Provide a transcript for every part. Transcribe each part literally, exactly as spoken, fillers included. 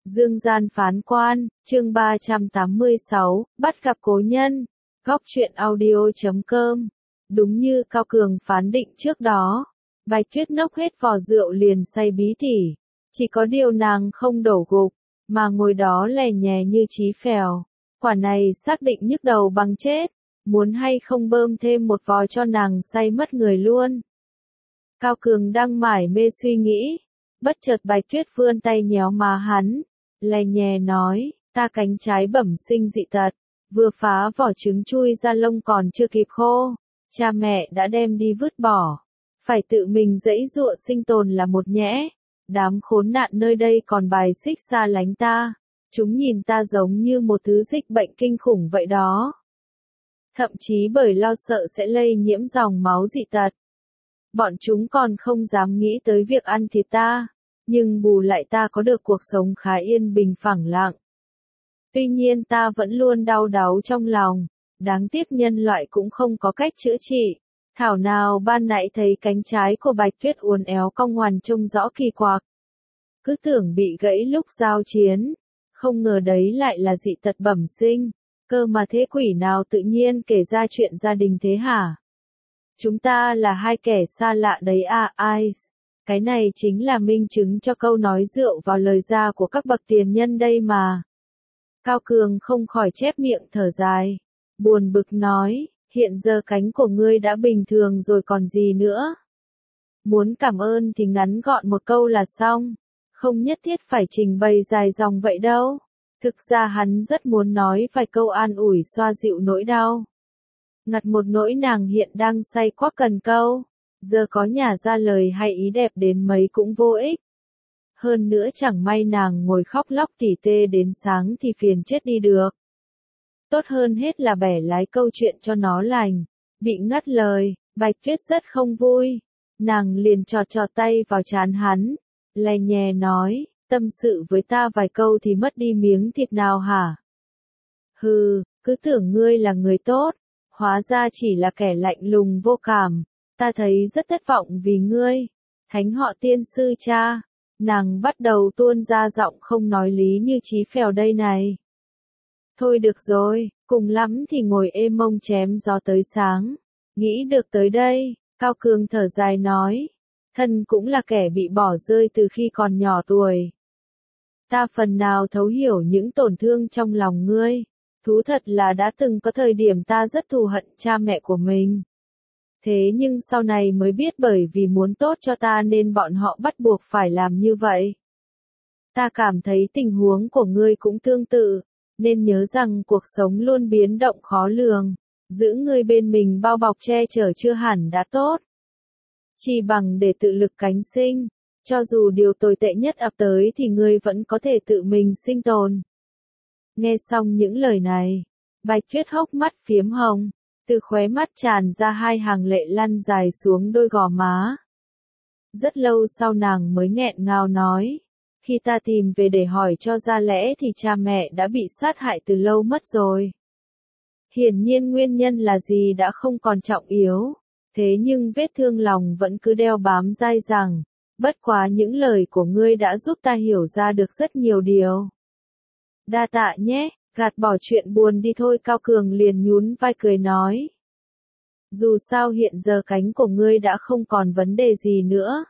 Dương gian phán quan, chương ba trăm tám mươi sáu, bắt gặp cố nhân. Góc truyện audio chấm com. Đúng như Cao Cường phán định trước đó, Bạch Tuyết nốc hết vò rượu liền say bí tỉ. Chỉ có điều nàng không đổ gục, mà ngồi đó lè nhè như chí phèo. Quả này xác định nhức đầu bằng chết, muốn hay không bơm thêm một vò cho nàng say mất người luôn. Cao Cường đang mải mê suy nghĩ, bất chợt Bạch Tuyết vươn tay nhéo má hắn, lè nhè nói, ta cánh trái bẩm sinh dị tật, vừa phá vỏ trứng chui ra lông còn chưa kịp khô, cha mẹ đã đem đi vứt bỏ, phải tự mình giãy giụa sinh tồn là một nhẽ, đám khốn nạn nơi đây còn bài xích xa lánh ta, chúng nhìn ta giống như một thứ dịch bệnh kinh khủng vậy đó. Thậm chí bởi lo sợ sẽ lây nhiễm dòng máu dị tật, bọn chúng còn không dám nghĩ tới việc ăn thịt ta, nhưng bù lại ta có được cuộc sống khá yên bình phẳng lặng. Tuy nhiên ta vẫn luôn đau đáu trong lòng, đáng tiếc nhân loại cũng không có cách chữa trị. Thảo nào ban nãy thấy cánh trái của Bạch Tuyết uốn éo cong ngoằn trông rõ kỳ quặc. Cứ tưởng bị gãy lúc giao chiến, không ngờ đấy lại là dị tật bẩm sinh, cơ mà thế quỷ nào tự nhiên kể ra chuyện gia đình thế hả? Chúng ta là hai kẻ xa lạ đấy à, Ice. Cái này chính là minh chứng cho câu nói rượu vào lời ra của các bậc tiền nhân đây mà. Cao Cường không khỏi chép miệng thở dài, buồn bực nói, hiện giờ cánh của ngươi đã bình thường rồi còn gì nữa. Muốn cảm ơn thì ngắn gọn một câu là xong, không nhất thiết phải trình bày dài dòng vậy đâu. Thực ra hắn rất muốn nói vài câu an ủi xoa dịu nỗi đau. Ngặt một nỗi nàng hiện đang say quá cần câu, giờ có nhả ra lời hay ý đẹp đến mấy cũng vô ích. Hơn nữa chẳng may nàng ngồi khóc lóc tỉ tê đến sáng thì phiền chết đi được. Tốt hơn hết là bẻ lái câu chuyện cho nó lành. Bị ngắt lời, Bạch Tuyết rất không vui. Nàng liền chọt chọt tay vào trán hắn, lè nhè nói, tâm sự với ta vài câu thì mất đi miếng thịt nào hả? Hừ, cứ tưởng ngươi là người tốt, hóa ra chỉ là kẻ lạnh lùng vô cảm. Ta thấy rất thất vọng vì ngươi. Thánh họ tiên sư cha. Nàng bắt đầu tuôn ra giọng không nói lý như chí phèo đây này. Thôi được rồi, cùng lắm thì ngồi êm mông chém gió tới sáng. Nghĩ được tới đây, Cao Cường thở dài nói. Thân cũng là kẻ bị bỏ rơi từ khi còn nhỏ tuổi. Ta phần nào thấu hiểu những tổn thương trong lòng ngươi. Thú thật là đã từng có thời điểm ta rất thù hận cha mẹ của mình. Thế nhưng sau này mới biết bởi vì muốn tốt cho ta nên bọn họ bắt buộc phải làm như vậy. Ta cảm thấy tình huống của ngươi cũng tương tự, nên nhớ rằng cuộc sống luôn biến động khó lường, giữ ngươi bên mình bao bọc che chở chưa hẳn đã tốt. Chỉ bằng để tự lực cánh sinh, cho dù điều tồi tệ nhất ập tới thì ngươi vẫn có thể tự mình sinh tồn. Nghe xong những lời này, Bạch Tuyết hốc mắt phiếm hồng. Từ khóe mắt tràn ra hai hàng lệ lăn dài xuống đôi gò má. Rất lâu sau nàng mới nghẹn ngào nói, khi ta tìm về để hỏi cho ra lẽ thì cha mẹ đã bị sát hại từ lâu mất rồi. Hiển nhiên nguyên nhân là gì đã không còn trọng yếu, thế nhưng vết thương lòng vẫn cứ đeo bám dai dẳng, bất quá những lời của ngươi đã giúp ta hiểu ra được rất nhiều điều. Đa tạ nhé. Gạt bỏ chuyện buồn đi thôi. Cao Cường liền nhún vai cười nói. Dù sao hiện giờ cánh của ngươi đã không còn vấn đề gì nữa.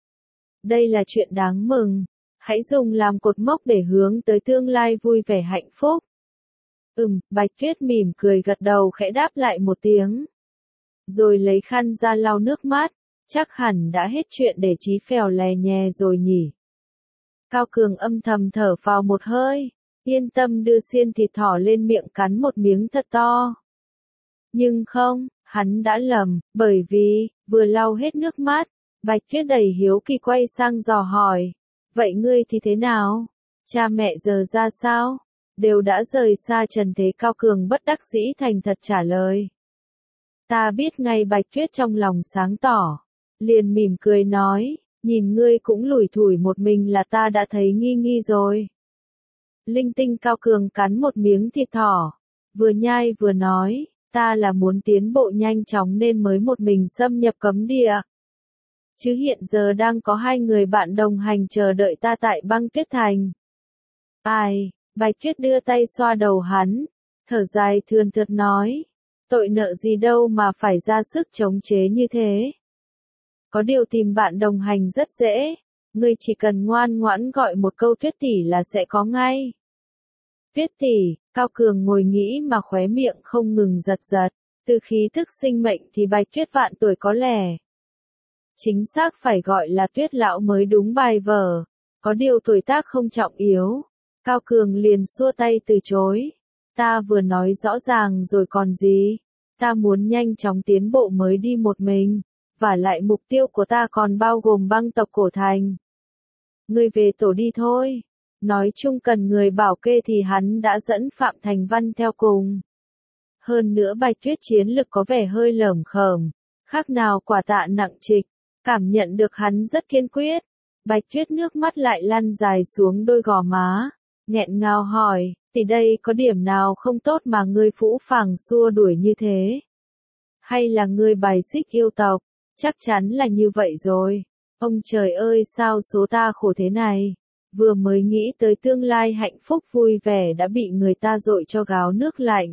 Đây là chuyện đáng mừng. Hãy dùng làm cột mốc để hướng tới tương lai vui vẻ hạnh phúc. Ừm, Bạch Tuyết mỉm cười gật đầu khẽ đáp lại một tiếng. Rồi lấy khăn ra lau nước mắt. Chắc hẳn đã hết chuyện để chí phèo lè nhè rồi nhỉ. Cao Cường âm thầm thở phào một hơi. Yên tâm đưa xiên thịt thỏ lên miệng cắn một miếng thật to. Nhưng không, hắn đã lầm, bởi vì, vừa lau hết nước mắt, Bạch Tuyết đầy hiếu kỳ quay sang dò hỏi. Vậy ngươi thì thế nào? Cha mẹ giờ ra sao? Đều đã rời xa trần thế. Cao Cường bất đắc dĩ thành thật trả lời. Ta biết ngay. Bạch Tuyết trong lòng sáng tỏ. Liền mỉm cười nói, nhìn ngươi cũng lủi thủi một mình là ta đã thấy nghi nghi rồi. Linh tinh. Cao Cường cắn một miếng thịt thỏ, vừa nhai vừa nói, ta là muốn tiến bộ nhanh chóng nên mới một mình xâm nhập cấm địa. Chứ hiện giờ đang có hai người bạn đồng hành chờ đợi ta tại Băng Tuyết Thành. Ai, Bạch Tuyết đưa tay xoa đầu hắn, thở dài thườn thượt nói, tội nợ gì đâu mà phải ra sức chống chế như thế. Có điều tìm bạn đồng hành rất dễ, ngươi chỉ cần ngoan ngoãn gọi một câu Tuyết tỷ là sẽ có ngay. Tuyết tỷ, Cao Cường ngồi nghĩ mà khóe miệng không ngừng giật giật, từ khí thức sinh mệnh thì Bạch Tuyết vạn tuổi có lẽ. Chính xác phải gọi là Tuyết lão mới đúng bài vở, có điều tuổi tác không trọng yếu. Cao Cường liền xua tay từ chối, ta vừa nói rõ ràng rồi còn gì, ta muốn nhanh chóng tiến bộ mới đi một mình, và lại mục tiêu của ta còn bao gồm băng tộc cổ thành. Ngươi về tổ đi thôi. Nói chung cần người bảo kê thì hắn đã dẫn Phạm Thành Văn theo cùng. Hơn nữa Bạch Tuyết chiến lực có vẻ hơi lởm khởm, khác nào quả tạ nặng trịch, cảm nhận được hắn rất kiên quyết. Bạch Tuyết nước mắt lại lăn dài xuống đôi gò má, nghẹn ngào hỏi, thì đây có điểm nào không tốt mà ngươi phũ phàng xua đuổi như thế? Hay là ngươi bài xích yêu tộc? Chắc chắn là như vậy rồi. Ông trời ơi sao số ta khổ thế này? Vừa mới nghĩ tới tương lai hạnh phúc vui vẻ đã bị người ta dội cho gáo nước lạnh.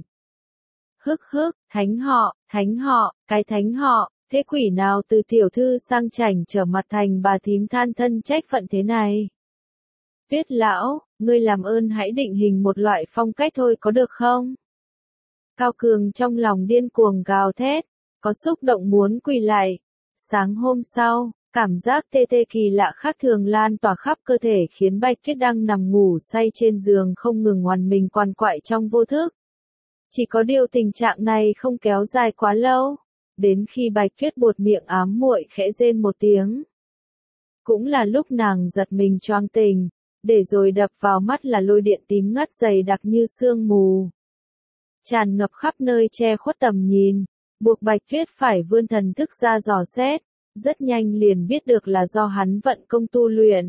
Hức hức, thánh họ, thánh họ, cái thánh họ, thế quỷ nào từ tiểu thư sang chảnh trở mặt thành bà thím than thân trách phận thế này? Tuyết lão, ngươi làm ơn hãy định hình một loại phong cách thôi có được không? Cao Cường trong lòng điên cuồng gào thét, có xúc động muốn quỳ lại. Sáng hôm sau, cảm giác tê tê kỳ lạ khác thường lan tỏa khắp cơ thể khiến Bạch Tuyết đang nằm ngủ say trên giường không ngừng oằn mình quằn quại trong vô thức. Chỉ có điều tình trạng này không kéo dài quá lâu, đến khi Bạch Tuyết buột miệng ám muội khẽ rên một tiếng. Cũng là lúc nàng giật mình choáng tỉnh, để rồi đập vào mắt là lôi điện tím ngắt dày đặc như sương mù. Tràn ngập khắp nơi che khuất tầm nhìn, buộc Bạch Tuyết phải vươn thần thức ra dò xét. Rất nhanh liền biết được là do hắn vận công tu luyện.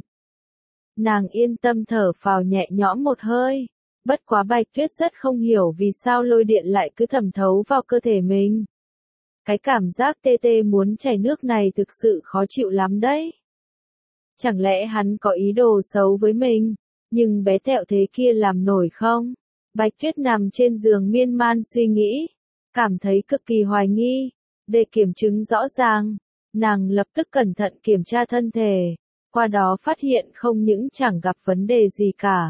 Nàng yên tâm thở phào nhẹ nhõm một hơi, bất quá Bạch Tuyết rất không hiểu vì sao lôi điện lại cứ thẩm thấu vào cơ thể mình. Cái cảm giác tê tê muốn chảy nước này thực sự khó chịu lắm đấy. Chẳng lẽ hắn có ý đồ xấu với mình, nhưng bé tẹo thế kia làm nổi không? Bạch Tuyết nằm trên giường miên man suy nghĩ, cảm thấy cực kỳ hoài nghi, để kiểm chứng rõ ràng. Nàng lập tức cẩn thận kiểm tra thân thể, qua đó phát hiện không những chẳng gặp vấn đề gì cả.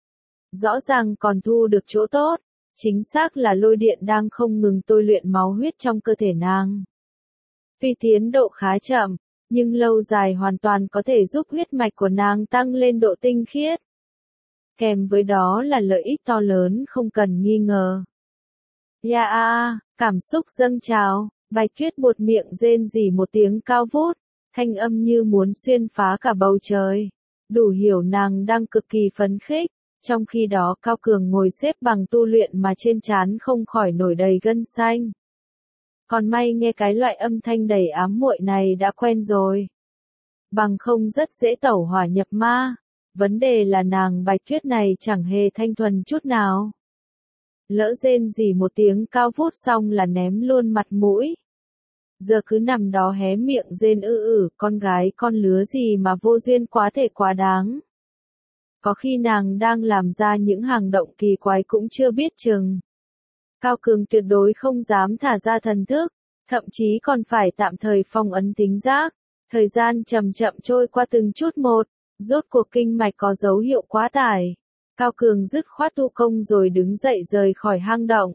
Rõ ràng còn thu được chỗ tốt, chính xác là lôi điện đang không ngừng tôi luyện máu huyết trong cơ thể nàng. Tuy tiến độ khá chậm, nhưng lâu dài hoàn toàn có thể giúp huyết mạch của nàng tăng lên độ tinh khiết. Kèm với đó là lợi ích to lớn không cần nghi ngờ. Ya a, cảm xúc dâng trào. Bạch Tuyết buột miệng rên rỉ một tiếng cao vút, thanh âm như muốn xuyên phá cả bầu trời. Đủ hiểu nàng đang cực kỳ phấn khích, trong khi đó Cao Cường ngồi xếp bằng tu luyện mà trên trán không khỏi nổi đầy gân xanh. Còn may nghe cái loại âm thanh đầy ám muội này đã quen rồi. Bằng không rất dễ tẩu hỏa nhập ma, vấn đề là nàng Bạch Tuyết này chẳng hề thanh thuần chút nào. Lỡ rên rỉ một tiếng cao vút xong là ném luôn mặt mũi. Giờ cứ nằm đó hé miệng rên ư ử, con gái con lứa gì mà vô duyên quá thể quá đáng. Có khi nàng đang làm ra những hành động kỳ quái cũng chưa biết chừng. Cao Cường tuyệt đối không dám thả ra thần thức, thậm chí còn phải tạm thời phong ấn tính giác. Thời gian chậm chậm trôi qua từng chút một, rốt cuộc kinh mạch có dấu hiệu quá tải. Cao Cường dứt khoát tu công rồi đứng dậy rời khỏi hang động.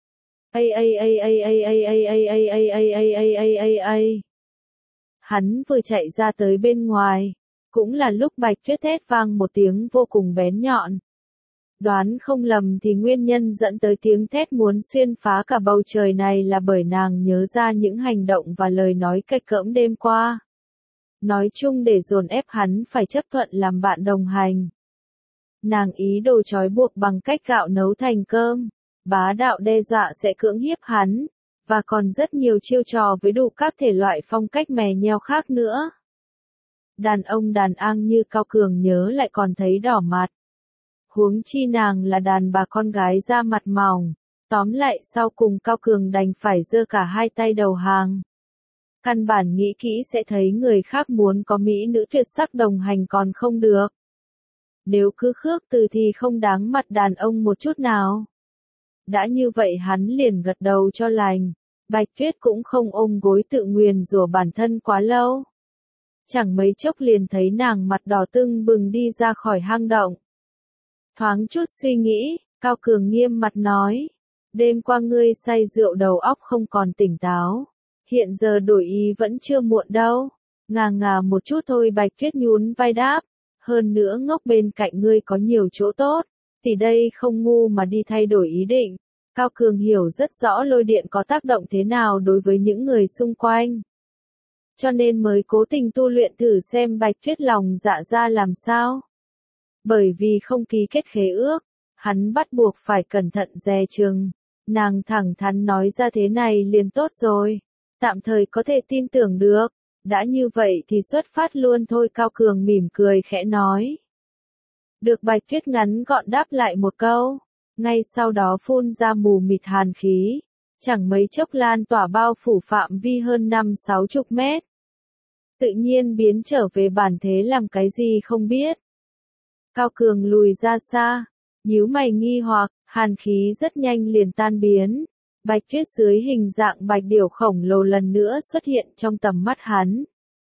Ây ây ây ây ây ây ây ây ây ây ây ây ây ây ây ây. Hắn vừa chạy ra tới bên ngoài, cũng là lúc Bạch Tuyết thét vang một tiếng vô cùng bén nhọn. Đoán không lầm thì nguyên nhân dẫn tới tiếng thét muốn xuyên phá cả bầu trời này là bởi nàng nhớ ra những hành động và lời nói cạch cỡm đêm qua. Nói chung để dồn ép hắn phải chấp thuận làm bạn đồng hành. Nàng ý đồ trói buộc bằng cách gạo nấu thành cơm, bá đạo đe dọa sẽ cưỡng hiếp hắn, và còn rất nhiều chiêu trò với đủ các thể loại phong cách mè nheo khác nữa. Đàn ông đàn ang như Cao Cường nhớ lại còn thấy đỏ mặt. Huống chi nàng là đàn bà con gái da mặt mỏng, tóm lại sau cùng Cao Cường đành phải giơ cả hai tay đầu hàng. Căn bản nghĩ kỹ sẽ thấy người khác muốn có mỹ nữ tuyệt sắc đồng hành còn không được. nếu cứ khước từ thì không đáng mặt đàn ông một chút nào. Đã như vậy hắn liền gật đầu cho lành, Bạch Tuyết cũng không ôm gối tự nguyền rủa bản thân quá lâu. Chẳng mấy chốc liền thấy nàng mặt đỏ tưng bừng đi ra khỏi hang động. Thoáng chút suy nghĩ, Cao Cường nghiêm mặt nói, đêm qua ngươi say rượu đầu óc không còn tỉnh táo, hiện giờ đổi ý vẫn chưa muộn đâu. Ngà ngà một chút thôi, Bạch Tuyết nhún vai đáp, hơn nữa ngốc bên cạnh ngươi có nhiều chỗ tốt, thì đây không ngu mà đi thay đổi ý định. Cao Cường hiểu rất rõ lôi điện có tác động thế nào đối với những người xung quanh. Cho nên mới cố tình tu luyện thử xem Bạch Tuyết lòng dạ ra làm sao. Bởi vì không ký kết khế ước, hắn bắt buộc phải cẩn thận dè chừng. Nàng thẳng thắn nói ra thế này liền tốt rồi, tạm thời có thể tin tưởng được. Đã như vậy thì xuất phát luôn thôi, Cao Cường mỉm cười khẽ nói. Được, Bạch Tuyết ngắn gọn đáp lại một câu, ngay sau đó phun ra mù mịt hàn khí, chẳng mấy chốc lan tỏa bao phủ phạm vi hơn năm sáu chục mét. Tự nhiên biến trở về bản thế làm cái gì không biết. Cao Cường lùi ra xa, nhíu mày nghi hoặc, hàn khí rất nhanh liền tan biến. Bạch Tuyết dưới hình dạng bạch điểu khổng lồ lần nữa xuất hiện trong tầm mắt hắn.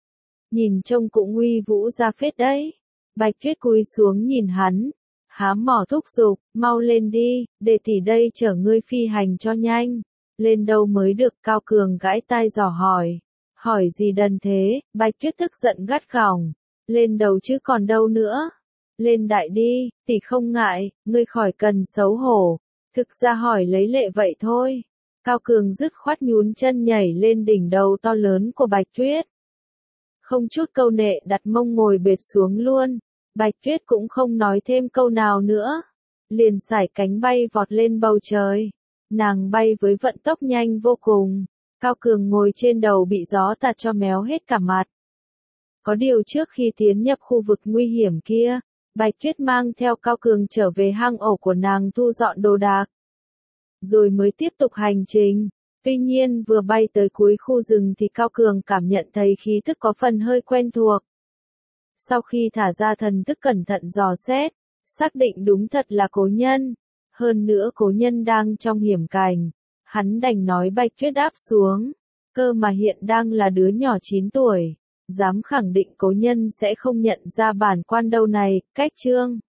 Nhìn trông cũng uy vũ ra phết đấy. Bạch Tuyết cúi xuống nhìn hắn, hám mỏ thúc giục, mau lên đi, để tỷ đây chở ngươi phi hành cho nhanh. Lên đâu mới được, Cao Cường gãi tai dò hỏi. Hỏi gì đần thế, Bạch Tuyết tức giận gắt gỏng. Lên đầu chứ còn đâu nữa. Lên đại đi, tỷ không ngại, ngươi khỏi cần xấu hổ. Thực ra hỏi lấy lệ vậy thôi. Cao Cường dứt khoát nhún chân nhảy lên đỉnh đầu to lớn của Bạch Tuyết. Không chút câu nệ đặt mông ngồi bệt xuống luôn. Bạch Tuyết cũng không nói thêm câu nào nữa. Liền sải cánh bay vọt lên bầu trời. Nàng bay với vận tốc nhanh vô cùng. Cao Cường ngồi trên đầu bị gió tạt cho méo hết cả mặt. Có điều trước khi tiến nhập khu vực nguy hiểm kia, Bạch Tuyết mang theo Cao Cường trở về hang ổ của nàng thu dọn đồ đạc. Rồi mới tiếp tục hành trình. Tuy nhiên vừa bay tới cuối khu rừng thì Cao Cường cảm nhận thấy khí tức có phần hơi quen thuộc. Sau khi thả ra thần thức cẩn thận dò xét, xác định đúng thật là Cố Nhân. Hơn nữa Cố Nhân đang trong hiểm cảnh. Hắn đành nói Bạch Tuyết đáp xuống. Cơ mà hiện đang là đứa nhỏ chín tuổi. Dám khẳng định Cố Nhân sẽ không nhận ra bản quan đâu này, cách chương.